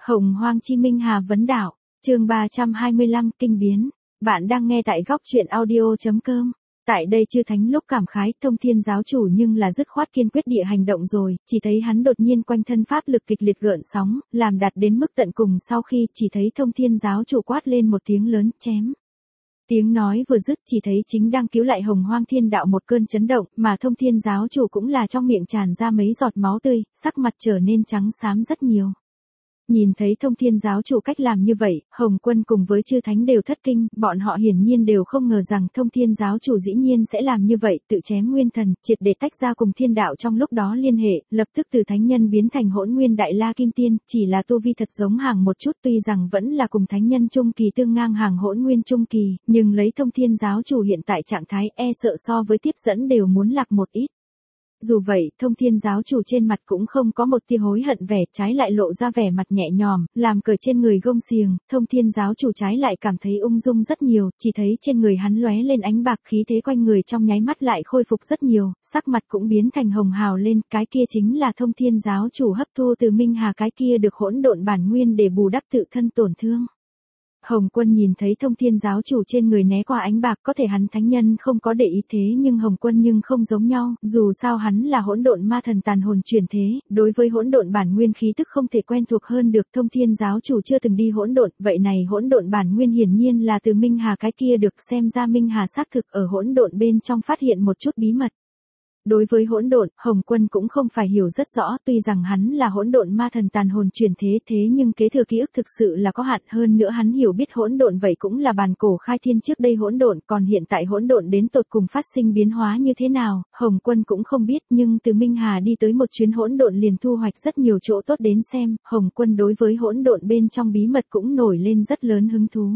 Hồng Hoang Chi Minh Hà vấn đạo, chương 325 kinh biến. Bạn đang nghe tại góc truyện audio.com. Tại đây chư thánh lúc cảm khái, Thông Thiên giáo chủ nhưng là dứt khoát kiên quyết địa hành động rồi, chỉ thấy hắn đột nhiên quanh thân pháp lực kịch liệt gợn sóng, làm đạt đến mức tận cùng sau khi chỉ thấy Thông Thiên giáo chủ quát lên một tiếng lớn, chém. Tiếng nói vừa dứt chỉ thấy chính đang cứu lại Hồng Hoang Thiên đạo một cơn chấn động, mà Thông Thiên giáo chủ cũng là trong miệng tràn ra mấy giọt máu tươi, sắc mặt trở nên trắng xám rất nhiều. Nhìn thấy Thông Thiên giáo chủ cách làm như vậy, Hồng Quân cùng với chư thánh đều thất kinh, bọn họ hiển nhiên đều không ngờ rằng Thông Thiên giáo chủ dĩ nhiên sẽ làm như vậy, tự chém nguyên thần, triệt để tách ra cùng thiên đạo trong lúc đó liên hệ, lập tức từ thánh nhân biến thành hỗn nguyên đại la kim tiên, chỉ là tu vi thật giống hàng một chút, tuy rằng vẫn là cùng thánh nhân trung kỳ tương ngang hàng hỗn nguyên trung kỳ, nhưng lấy Thông Thiên giáo chủ hiện tại trạng thái e sợ so với tiếp dẫn đều muốn lạc một ít. Dù vậy, Thông Thiên giáo chủ trên mặt cũng không có một tia hối hận vẻ, trái lại lộ ra vẻ mặt nhẹ nhõm, làm cởi trên người gông xiềng, Thông Thiên giáo chủ trái lại cảm thấy ung dung rất nhiều, chỉ thấy trên người hắn lóe lên ánh bạc, khí thế quanh người trong nháy mắt lại khôi phục rất nhiều, sắc mặt cũng biến thành hồng hào lên, cái kia chính là Thông Thiên giáo chủ hấp thu từ Minh Hà cái kia được hỗn độn bản nguyên để bù đắp tự thân tổn thương. Hồng Quân nhìn thấy Thông Thiên giáo chủ trên người né qua ánh bạc, có thể hắn thánh nhân không có để ý thế nhưng Hồng Quân nhưng không giống nhau, dù sao hắn là hỗn độn ma thần tàn hồn chuyển thế, đối với hỗn độn bản nguyên khí tức không thể quen thuộc hơn được. Thông Thiên giáo chủ chưa từng đi hỗn độn, vậy này hỗn độn bản nguyên hiển nhiên là từ Minh Hà cái kia được, xem ra Minh Hà xác thực ở hỗn độn bên trong phát hiện một chút bí mật. Đối với hỗn độn, Hồng Quân cũng không phải hiểu rất rõ, tuy rằng hắn là hỗn độn ma thần tàn hồn chuyển thế nhưng kế thừa ký ức thực sự là có hạn, hơn nữa hắn hiểu biết hỗn độn vậy cũng là bàn cổ khai thiên trước đây hỗn độn, còn hiện tại hỗn độn đến tột cùng phát sinh biến hóa như thế nào, Hồng Quân cũng không biết, nhưng từ Minh Hà đi tới một chuyến hỗn độn liền thu hoạch rất nhiều chỗ tốt đến xem, Hồng Quân đối với hỗn độn bên trong bí mật cũng nổi lên rất lớn hứng thú.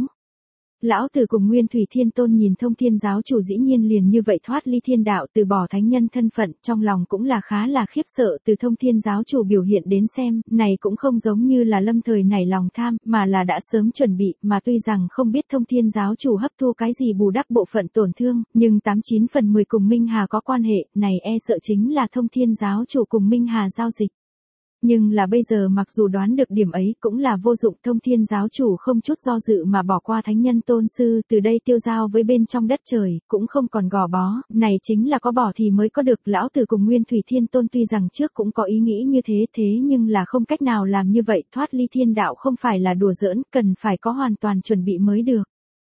Lão Tử cùng Nguyên Thủy Thiên Tôn nhìn Thông Thiên giáo chủ dĩ nhiên liền như vậy thoát ly thiên đạo, từ bỏ thánh nhân thân phận, trong lòng cũng là khá là khiếp sợ. Từ Thông Thiên giáo chủ biểu hiện đến xem, này cũng không giống như là lâm thời nảy lòng tham, mà là đã sớm chuẩn bị, mà tuy rằng không biết Thông Thiên giáo chủ hấp thu cái gì bù đắp bộ phận tổn thương, nhưng 89 phần 10 cùng Minh Hà có quan hệ, này e sợ chính là Thông Thiên giáo chủ cùng Minh Hà giao dịch. Nhưng là bây giờ mặc dù đoán được điểm ấy cũng là vô dụng, Thông Thiên giáo chủ không chút do dự mà bỏ qua thánh nhân tôn sư, từ đây tiêu giao với bên trong đất trời, cũng không còn gò bó, này chính là có bỏ thì mới có được. Lão Tử cùng Nguyên Thủy Thiên Tôn tuy rằng trước cũng có ý nghĩ như thế nhưng là không cách nào làm như vậy, thoát ly thiên đạo không phải là đùa giỡn, cần phải có hoàn toàn chuẩn bị mới được.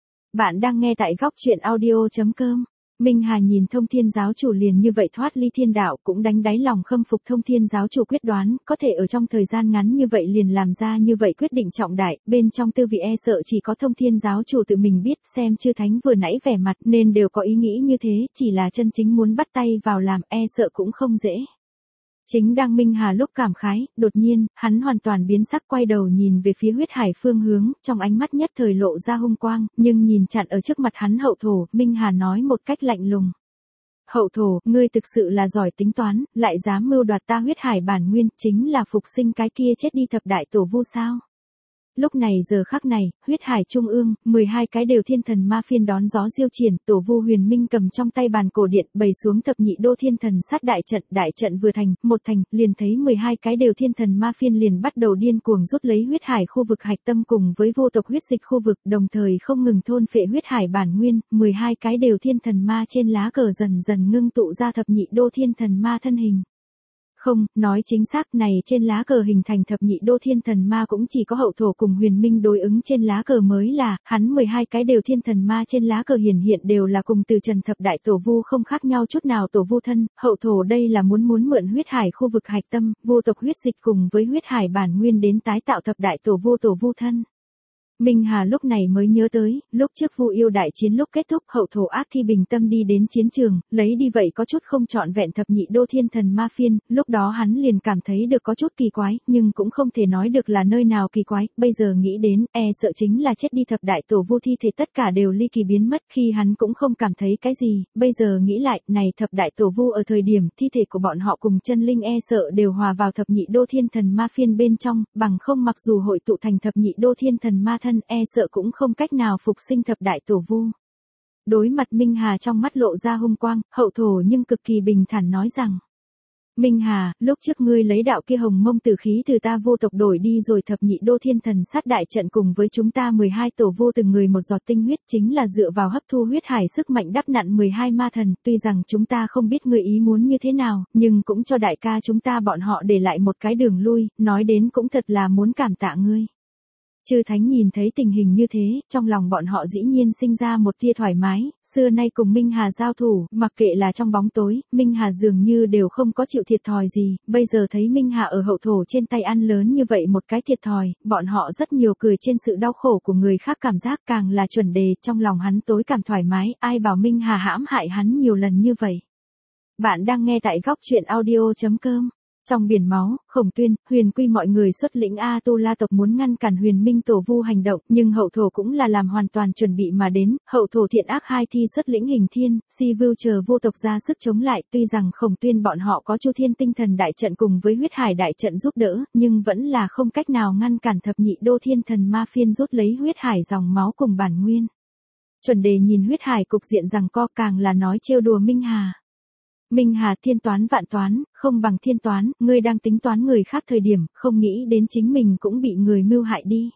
Bạn đang nghe tại góc truyện audio.com. Minh Hà nhìn Thông Thiên giáo chủ liền như vậy thoát ly thiên đạo cũng đánh đáy lòng khâm phục Thông Thiên giáo chủ quyết đoán, có thể ở trong thời gian ngắn như vậy liền làm ra như vậy quyết định trọng đại, bên trong tư vị e sợ chỉ có Thông Thiên giáo chủ tự mình biết, xem chư thánh vừa nãy vẻ mặt nên đều có ý nghĩ như thế, chỉ là chân chính muốn bắt tay vào làm e sợ cũng không dễ. Chính đang Minh Hà lúc cảm khái, đột nhiên, hắn hoàn toàn biến sắc quay đầu nhìn về phía huyết hải phương hướng, trong ánh mắt nhất thời lộ ra hung quang, nhưng nhìn chặn ở trước mặt hắn Hậu Thổ, Minh Hà nói một cách lạnh lùng. Hậu Thổ, ngươi thực sự là giỏi tính toán, lại dám mưu đoạt ta huyết hải bản nguyên, chính là phục sinh cái kia chết đi thập đại tổ vu sao? Lúc này giờ khắc này, huyết hải trung ương, 12 cái đều thiên thần ma phiên đón gió diêu triển, tổ vu huyền minh cầm trong tay bàn cổ điện, bày xuống thập nhị đô thiên thần sát đại trận vừa thành, một thành, liền thấy 12 cái đều thiên thần ma phiên liền bắt đầu điên cuồng rút lấy huyết hải khu vực hạch tâm cùng với vô tộc huyết dịch khu vực, đồng thời không ngừng thôn phệ huyết hải bản nguyên, 12 cái đều thiên thần ma trên lá cờ dần dần ngưng tụ ra thập nhị đô thiên thần ma thân hình. Không, nói chính xác này trên lá cờ hình thành thập nhị đô thiên thần ma cũng chỉ có Hậu Thổ cùng huyền minh đối ứng trên lá cờ mới là, hắn 12 cái đều thiên thần ma trên lá cờ hiện đều là cùng từ trần thập đại tổ vu không khác nhau chút nào tổ vu thân, Hậu Thổ đây là muốn mượn huyết hải khu vực hạch tâm, vô tộc huyết dịch cùng với huyết hải bản nguyên đến tái tạo thập đại tổ vu thân. Minh Hà lúc này mới nhớ tới, lúc trước Vu Yêu đại chiến lúc kết thúc, Hậu Thổ ác thi bình tâm đi đến chiến trường, lấy đi vậy có chút không trọn vẹn thập nhị đô thiên thần ma phiên, lúc đó hắn liền cảm thấy được có chút kỳ quái, nhưng cũng không thể nói được là nơi nào kỳ quái, bây giờ nghĩ đến, e sợ chính là chết đi thập đại tổ vu thi thể tất cả đều ly kỳ biến mất, khi hắn cũng không cảm thấy cái gì, bây giờ nghĩ lại, này thập đại tổ vu ở thời điểm thi thể của bọn họ cùng chân linh e sợ đều hòa vào thập nhị đô thiên thần ma phiên bên trong, bằng không mặc dù hội tụ thành thập nhị đô thiên thần ma thân e sợ cũng không cách nào phục sinh thập đại tổ vu. Đối mặt Minh Hà trong mắt lộ ra hung quang, Hậu Thổ nhưng cực kỳ bình thản nói rằng. Minh Hà, lúc trước ngươi lấy đạo kia hồng mông tử khí từ ta vô tộc đổi đi rồi thập nhị đô thiên thần sát đại trận cùng với chúng ta 12 tổ vô từng người một giọt tinh huyết chính là dựa vào hấp thu huyết hải sức mạnh đắp nặn 12 ma thần, tuy rằng chúng ta không biết ngươi ý muốn như thế nào, nhưng cũng cho đại ca chúng ta bọn họ để lại một cái đường lui, nói đến cũng thật là muốn cảm tạ ngươi. Chư Thánh nhìn thấy tình hình như thế, trong lòng bọn họ dĩ nhiên sinh ra một tia thoải mái, xưa nay cùng Minh Hà giao thủ, mặc kệ là trong bóng tối, Minh Hà dường như đều không có chịu thiệt thòi gì, bây giờ thấy Minh Hà ở hậu thổ trên tay ăn lớn như vậy một cái thiệt thòi, bọn họ rất nhiều cười trên sự đau khổ của người khác cảm giác càng là chuẩn đề, trong lòng hắn tối cảm thoải mái, ai bảo Minh Hà hãm hại hắn nhiều lần như vậy. Bạn đang nghe tại góc truyện audio.com. Trong biển máu, Khổng Tuyên, Huyền Quy mọi người xuất lĩnh A Tu La tộc muốn ngăn cản Huyền Minh Tổ Vu hành động, nhưng hậu thổ cũng là làm hoàn toàn chuẩn bị mà đến, hậu thổ thiện ác hai thi xuất lĩnh Hình Thiên, Si Vưu chờ vô tộc ra sức chống lại, tuy rằng Khổng Tuyên bọn họ có Chu Thiên Tinh Thần đại trận cùng với Huyết Hải đại trận giúp đỡ, nhưng vẫn là không cách nào ngăn cản thập nhị đô thiên thần ma phiên rút lấy huyết hải dòng máu cùng bản nguyên. Chuẩn đề nhìn huyết hải cục diện rằng co càng là nói trêu đùa Minh Hà. Minh Hà, thiên toán vạn toán, không bằng thiên toán, ngươi đang tính toán người khác thời điểm, không nghĩ đến chính mình cũng bị người mưu hại đi.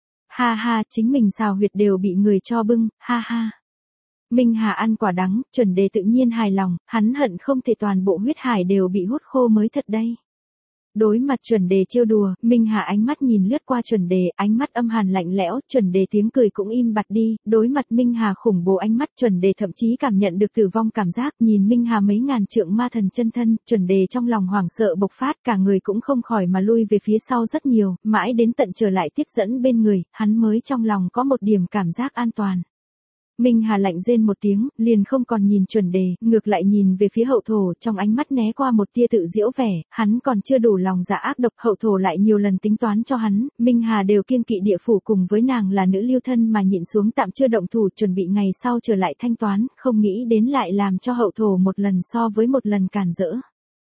Ha ha, chính mình xào huyệt đều bị người cho bưng, ha ha. Minh Hà ăn quả đắng, chuẩn đề tự nhiên hài lòng, hắn hận không thể toàn bộ huyết hải đều bị hút khô mới thật đây. Đối mặt chuẩn đề trêu đùa, Minh Hà ánh mắt nhìn lướt qua chuẩn đề, ánh mắt âm hàn lạnh lẽo, chuẩn đề tiếng cười cũng im bặt đi, đối mặt Minh Hà khủng bố ánh mắt chuẩn đề thậm chí cảm nhận được tử vong cảm giác, nhìn Minh Hà mấy ngàn trượng ma thần chân thân, chuẩn đề trong lòng hoảng sợ bộc phát, cả người cũng không khỏi mà lui về phía sau rất nhiều, mãi đến tận trở lại tiếp dẫn bên người, hắn mới trong lòng có một điểm cảm giác an toàn. Minh Hà lạnh rên một tiếng, liền không còn nhìn chuẩn đề, ngược lại nhìn về phía hậu thổ, trong ánh mắt né qua một tia tự giễu vẻ, hắn còn chưa đủ lòng dạ ác độc, hậu thổ lại nhiều lần tính toán cho hắn, Minh Hà đều kiêng kỵ địa phủ cùng với nàng là nữ lưu thân mà nhịn xuống tạm chưa động thủ, chuẩn bị ngày sau trở lại thanh toán, không nghĩ đến lại làm cho hậu thổ một lần so với một lần càn rỡ.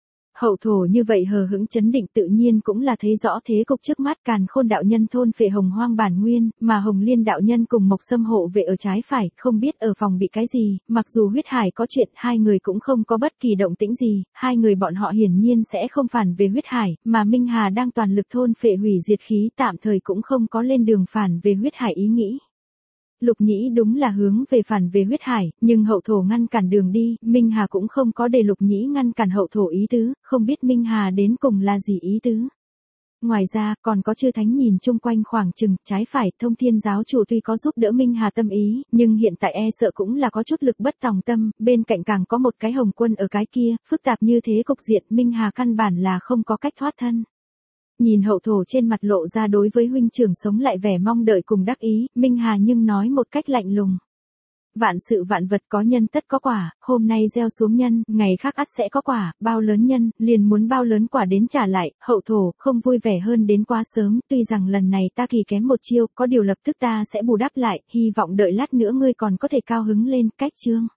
Hậu thổ như vậy hờ hững chấn định tự nhiên cũng là thấy rõ thế cục trước mắt, Càn Khôn đạo nhân thôn phệ hồng hoang bản nguyên, mà Hồng Liên đạo nhân cùng Mộc Sâm hộ vệ ở trái phải, không biết ở phòng bị cái gì, mặc dù huyết hải có chuyện, hai người cũng không có bất kỳ động tĩnh gì, hai người bọn họ hiển nhiên sẽ không phản về huyết hải, mà Minh Hà đang toàn lực thôn phệ hủy diệt khí, tạm thời cũng không có lên đường phản về huyết hải ý nghĩ. Lục Nhĩ đúng là hướng về phản về huyết hải, nhưng hậu thổ ngăn cản đường đi, Minh Hà cũng không có để Lục Nhĩ ngăn cản hậu thổ ý tứ, không biết Minh Hà đến cùng là gì ý tứ. Ngoài ra, còn có chư thánh nhìn chung quanh khoảng chừng, trái phải, Thông Thiên giáo chủ tuy có giúp đỡ Minh Hà tâm ý, nhưng hiện tại e sợ cũng là có chút lực bất tòng tâm, bên cạnh càng có một cái hồng quân ở cái kia, phức tạp như thế cục diện, Minh Hà căn bản là không có cách thoát thân. Nhìn hậu thổ trên mặt lộ ra đối với huynh trưởng sống lại vẻ mong đợi cùng đắc ý, Minh Hà nhưng nói một cách lạnh lùng. Vạn sự vạn vật có nhân tất có quả, hôm nay gieo xuống nhân, ngày khác ắt sẽ có quả, bao lớn nhân, liền muốn bao lớn quả đến trả lại, hậu thổ, không vui vẻ hơn đến quá sớm, tuy rằng lần này ta kỳ kém một chiêu, có điều lập tức ta sẽ bù đắp lại, hy vọng đợi lát nữa ngươi còn có thể cao hứng lên, cách chương.